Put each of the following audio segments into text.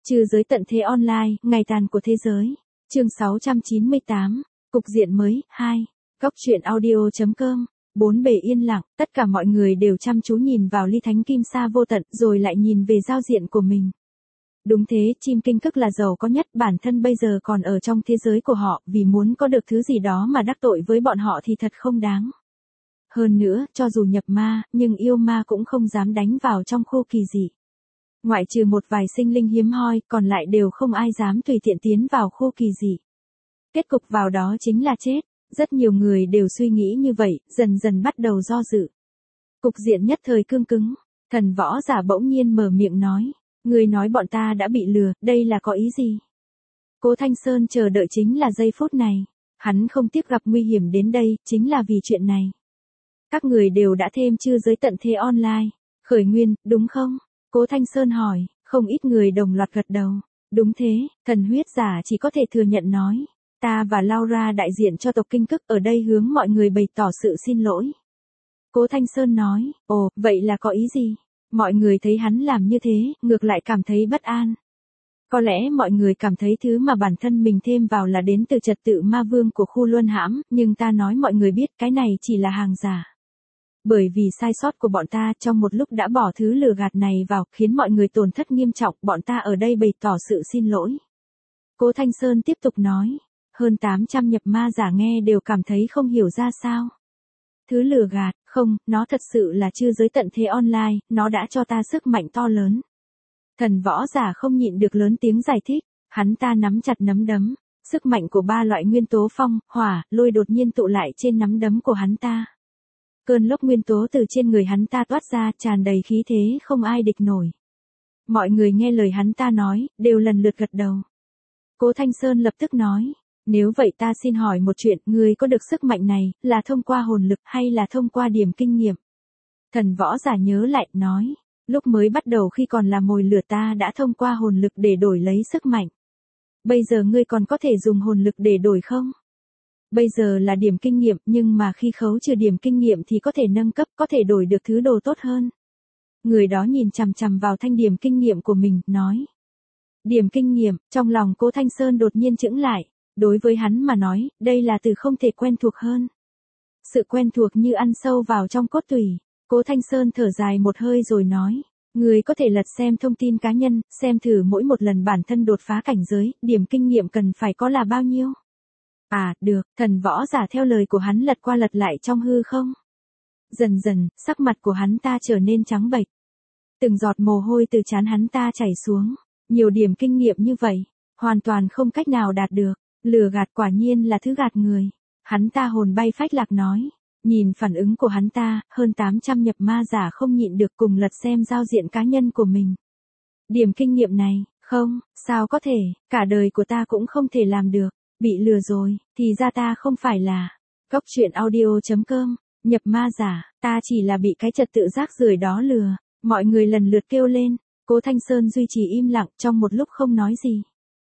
Trừ giới tận thế online, ngày tàn của thế giới. Chương 698, Cục diện mới, 2. Góc truyện audio.com. Bốn bề yên lặng, tất cả mọi người đều chăm chú nhìn vào ly thánh kim sa vô tận, rồi lại nhìn về giao diện của mình. Đúng thế, chim kinh cức là giàu có nhất, bản thân bây giờ còn ở trong thế giới của họ, vì muốn có được thứ gì đó mà đắc tội với bọn họ thì thật không đáng. Hơn nữa, cho dù nhập ma, nhưng yêu ma cũng không dám đánh vào trong khu kỳ dị. Ngoại trừ một vài sinh linh hiếm hoi, còn lại đều không ai dám tùy tiện tiến vào khu kỳ dị. Kết cục vào đó chính là chết. Rất nhiều người đều suy nghĩ như vậy, dần dần bắt đầu do dự. Cục diện nhất thời cương cứng, thần võ giả bỗng nhiên mở miệng nói. Người nói bọn ta đã bị lừa, đây là có ý gì? Cố Thanh Sơn chờ đợi chính là giây phút này. Hắn không tiếp gặp nguy hiểm đến đây, chính là vì chuyện này. Các người đều đã thêm chư giới tận thế online. Khởi nguyên, đúng không? Cố Thanh Sơn hỏi, không ít người đồng loạt gật đầu. Đúng thế, thần huyết giả chỉ có thể thừa nhận nói. Ta và Laura đại diện cho tộc kinh cức ở đây hướng mọi người bày tỏ sự xin lỗi. Cố Thanh Sơn nói, ồ, vậy là có ý gì? Mọi người thấy hắn làm như thế, ngược lại cảm thấy bất an. Có lẽ mọi người cảm thấy thứ mà bản thân mình thêm vào là đến từ trật tự ma vương của khu luân hãm, nhưng ta nói mọi người biết cái này chỉ là hàng giả. Bởi vì sai sót của bọn ta trong một lúc đã bỏ thứ lừa gạt này vào, khiến mọi người tổn thất nghiêm trọng, bọn ta ở đây bày tỏ sự xin lỗi. Cố Thanh Sơn tiếp tục nói. Hơn 800 nhập ma giả nghe đều cảm thấy không hiểu ra sao. Thứ lừa gạt, không, nó thật sự là chư giới tận thế online, nó đã cho ta sức mạnh to lớn. Thần võ giả không nhịn được lớn tiếng giải thích, hắn ta nắm chặt nắm đấm, sức mạnh của ba loại nguyên tố phong, hỏa, lôi đột nhiên tụ lại trên nắm đấm của hắn ta. Cơn lốc nguyên tố từ trên người hắn ta toát ra, tràn đầy khí thế không ai địch nổi. Mọi người nghe lời hắn ta nói, đều lần lượt gật đầu. Cố Thanh Sơn lập tức nói. Nếu vậy ta xin hỏi một chuyện, người có được sức mạnh này, là thông qua hồn lực hay là thông qua điểm kinh nghiệm? Thần võ giả nhớ lại, nói, lúc mới bắt đầu khi còn là mồi lửa ta đã thông qua hồn lực để đổi lấy sức mạnh. Bây giờ ngươi còn có thể dùng hồn lực để đổi không? Bây giờ là điểm kinh nghiệm, nhưng mà khi khấu trừ điểm kinh nghiệm thì có thể nâng cấp, có thể đổi được thứ đồ tốt hơn. Người đó nhìn chằm chằm vào thanh điểm kinh nghiệm của mình, nói. Điểm kinh nghiệm, trong lòng Cố Thanh Sơn đột nhiên chững lại. Đối với hắn mà nói, đây là từ không thể quen thuộc hơn. Sự quen thuộc như ăn sâu vào trong cốt tủy. Cố Thanh Sơn thở dài một hơi rồi nói. Người có thể lật xem thông tin cá nhân, xem thử mỗi một lần bản thân đột phá cảnh giới, điểm kinh nghiệm cần phải có là bao nhiêu. À, được, thần võ giả theo lời của hắn lật qua lật lại trong hư không. Dần dần, sắc mặt của hắn ta trở nên trắng bệch. Từng giọt mồ hôi từ trán hắn ta chảy xuống. Nhiều điểm kinh nghiệm như vậy, hoàn toàn không cách nào đạt được. Lừa gạt quả nhiên là thứ gạt người. Hắn ta hồn bay phách lạc nói. Nhìn phản ứng của hắn ta, hơn 800 nhập ma giả không nhịn được cùng lật xem giao diện cá nhân của mình. Điểm kinh nghiệm này, không, sao có thể, cả đời của ta cũng không thể làm được. Bị lừa rồi, thì ra ta không phải là. Góc truyện audio.com, nhập ma giả, ta chỉ là bị cái trật tự rác rưởi đó lừa. Mọi người lần lượt kêu lên. Cố Thanh Sơn duy trì im lặng trong một lúc không nói gì.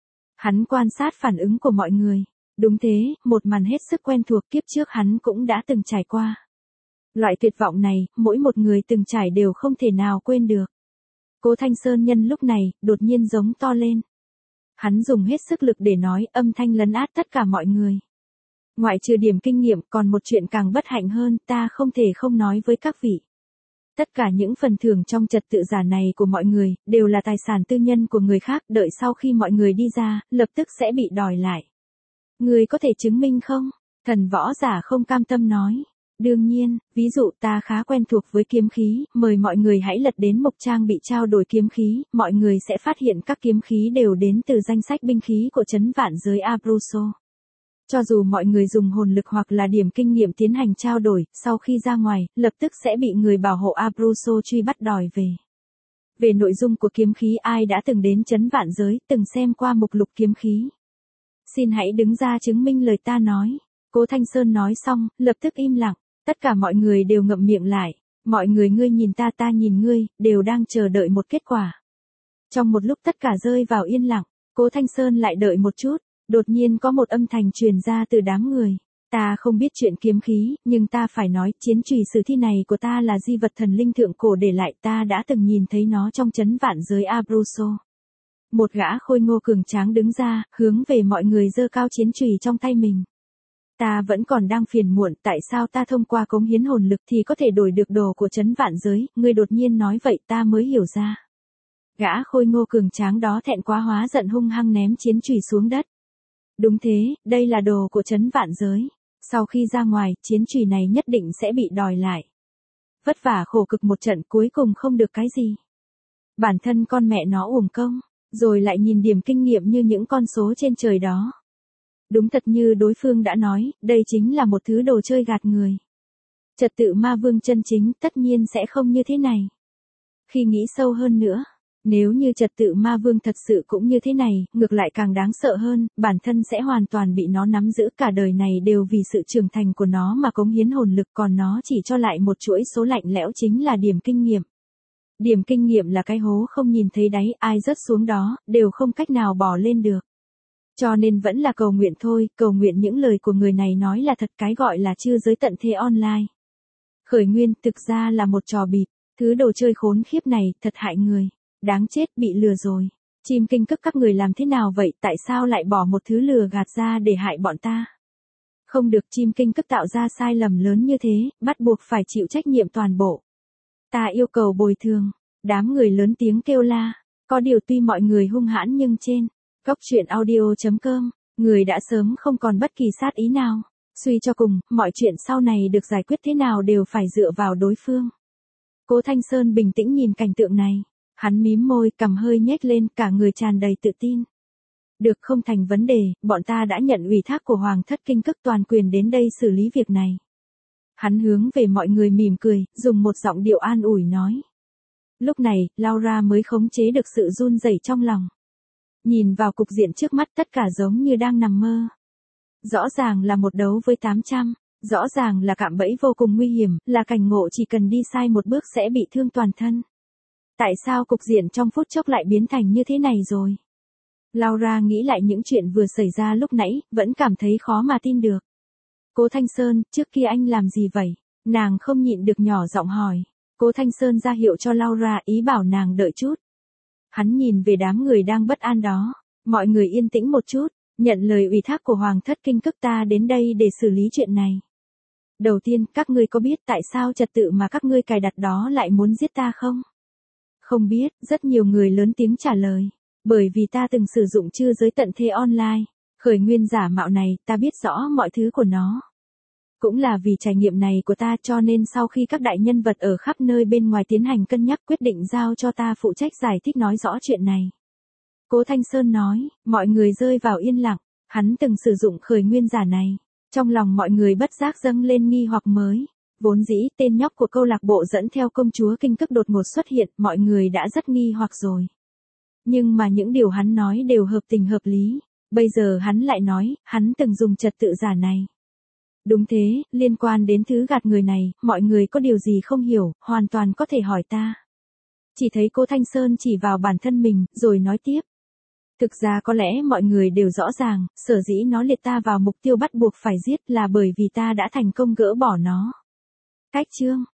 Hắn quan sát phản ứng của mọi người. Đúng thế, một màn hết sức quen thuộc kiếp trước hắn cũng đã từng trải qua. Loại tuyệt vọng này, mỗi một người từng trải đều không thể nào quên được. Cố Thanh Sơn nhân lúc này, đột nhiên giống to lên. Hắn dùng hết sức lực để nói, âm thanh lấn át tất cả mọi người. Ngoại trừ điểm kinh nghiệm, còn một chuyện càng bất hạnh hơn, ta không thể không nói với các vị. Tất cả những phần thưởng trong trật tự giả này của mọi người, đều là tài sản tư nhân của người khác, đợi sau khi mọi người đi ra, lập tức sẽ bị đòi lại. Người có thể chứng minh không? Thần võ giả không cam tâm nói. Đương nhiên, ví dụ ta khá quen thuộc với kiếm khí, mời mọi người hãy lật đến mục trang bị trao đổi kiếm khí, mọi người sẽ phát hiện các kiếm khí đều đến từ danh sách binh khí của trấn vạn giới Abruzzo. Cho dù mọi người dùng hồn lực hoặc là điểm kinh nghiệm tiến hành trao đổi, sau khi ra ngoài, lập tức sẽ bị người bảo hộ Abruzzo truy bắt đòi về. Về nội dung của kiếm khí, ai đã từng đến trấn vạn giới, từng xem qua mục lục kiếm khí? Xin hãy đứng ra chứng minh lời ta nói. Cố Thanh Sơn nói xong, lập tức im lặng. Tất cả mọi người đều ngậm miệng lại. Mọi người ngươi nhìn ta ta nhìn ngươi, đều đang chờ đợi một kết quả. Trong một lúc tất cả rơi vào yên lặng, Cố Thanh Sơn lại đợi một chút. Đột nhiên có một âm thanh truyền ra từ đám người. Ta không biết chuyện kiếm khí, nhưng ta phải nói, chiến chùy sử thi này của ta là di vật thần linh thượng cổ để lại, ta đã từng nhìn thấy nó trong trấn vạn giới Abruzzo. Một gã khôi ngô cường tráng đứng ra, hướng về mọi người giơ cao chiến chùy trong tay mình. Ta vẫn còn đang phiền muộn, tại sao ta thông qua cống hiến hồn lực thì có thể đổi được đồ của trấn vạn giới, ngươi đột nhiên nói vậy ta mới hiểu ra. Gã khôi ngô cường tráng đó thẹn quá hóa giận hung hăng ném chiến chùy xuống đất. Đúng thế, đây là đồ của trấn vạn giới. Sau khi ra ngoài, chiến chùy này nhất định sẽ bị đòi lại. Vất vả khổ cực một trận cuối cùng không được cái gì. Bản thân con mẹ nó uổng công, rồi lại nhìn điểm kinh nghiệm như những con số trên trời đó. Đúng thật như đối phương đã nói, đây chính là một thứ đồ chơi gạt người. Trật tự ma vương chân chính tất nhiên sẽ không như thế này. Khi nghĩ sâu hơn nữa, nếu như trật tự ma vương thật sự cũng như thế này, ngược lại càng đáng sợ hơn, bản thân sẽ hoàn toàn bị nó nắm giữ cả đời này đều vì sự trưởng thành của nó mà cống hiến hồn lực, còn nó chỉ cho lại một chuỗi số lạnh lẽo chính là điểm kinh nghiệm. Điểm kinh nghiệm là cái hố không nhìn thấy đáy, ai rớt xuống đó, đều không cách nào bỏ lên được. Cho nên vẫn là cầu nguyện thôi, cầu nguyện những lời của người này nói là thật, cái gọi là chư giới tận thế online. Khởi nguyên thực ra là một trò bịp, thứ đồ chơi khốn khiếp này thật hại người. Đáng chết, bị lừa rồi. Chim kinh cức các người làm thế nào vậy, tại sao lại bỏ một thứ lừa gạt ra để hại bọn ta? Không được, chim kinh cức tạo ra sai lầm lớn như thế, bắt buộc phải chịu trách nhiệm toàn bộ. Ta yêu cầu bồi thường. Đám người lớn tiếng kêu la. Có điều tuy mọi người hung hãn nhưng trên Góc truyện audio.com, người đã sớm không còn bất kỳ sát ý nào. Suy cho cùng, mọi chuyện sau này được giải quyết thế nào đều phải dựa vào đối phương. Cố Thanh Sơn bình tĩnh nhìn cảnh tượng này. Hắn mím môi, cằm hơi nhếch lên, cả người tràn đầy tự tin. Được, không thành vấn đề, bọn ta đã nhận ủy thác của Hoàng thất kinh cức toàn quyền đến đây xử lý việc này. Hắn hướng về mọi người mỉm cười, dùng một giọng điệu an ủi nói. Lúc này, Laura mới khống chế được sự run rẩy trong lòng. Nhìn vào cục diện trước mắt tất cả giống như đang nằm mơ. Rõ ràng là một đấu với 800, rõ ràng là cạm bẫy vô cùng nguy hiểm, là cảnh ngộ chỉ cần đi sai một bước sẽ bị thương toàn thân. Tại sao cục diện trong phút chốc lại biến thành như thế này rồi? Laura nghĩ lại những chuyện vừa xảy ra lúc nãy, vẫn cảm thấy khó mà tin được. Cố Thanh Sơn, trước kia anh làm gì vậy? Nàng không nhịn được nhỏ giọng hỏi. Cố Thanh Sơn ra hiệu cho Laura, ý bảo nàng đợi chút. Hắn nhìn về đám người đang bất an đó. Mọi người yên tĩnh một chút, nhận lời ủy thác của Hoàng thất kinh cức ta đến đây để xử lý chuyện này. Đầu tiên, các ngươi có biết tại sao trật tự mà các ngươi cài đặt đó lại muốn giết ta không? Không biết, rất nhiều người lớn tiếng trả lời. Bởi vì ta từng sử dụng chư giới tận thế online. Khởi nguyên giả mạo này, ta biết rõ mọi thứ của nó. Cũng là vì trải nghiệm này của ta cho nên sau khi các đại nhân vật ở khắp nơi bên ngoài tiến hành cân nhắc quyết định giao cho ta phụ trách giải thích nói rõ chuyện này. Cố Thanh Sơn nói, mọi người rơi vào yên lặng, hắn từng sử dụng khởi nguyên giả này. Trong lòng mọi người bất giác dâng lên nghi hoặc mới. Vốn dĩ tên nhóc của câu lạc bộ dẫn theo công chúa kinh cức đột ngột xuất hiện, mọi người đã rất nghi hoặc rồi. Nhưng mà những điều hắn nói đều hợp tình hợp lý. Bây giờ hắn lại nói, hắn từng dùng trật tự giả này. Đúng thế, liên quan đến thứ gạt người này, mọi người có điều gì không hiểu, hoàn toàn có thể hỏi ta. Chỉ thấy cô Thanh Sơn chỉ vào bản thân mình, rồi nói tiếp. Thực ra có lẽ mọi người đều rõ ràng, sở dĩ nó liệt ta vào mục tiêu bắt buộc phải giết là bởi vì ta đã thành công gỡ bỏ nó. Cách chương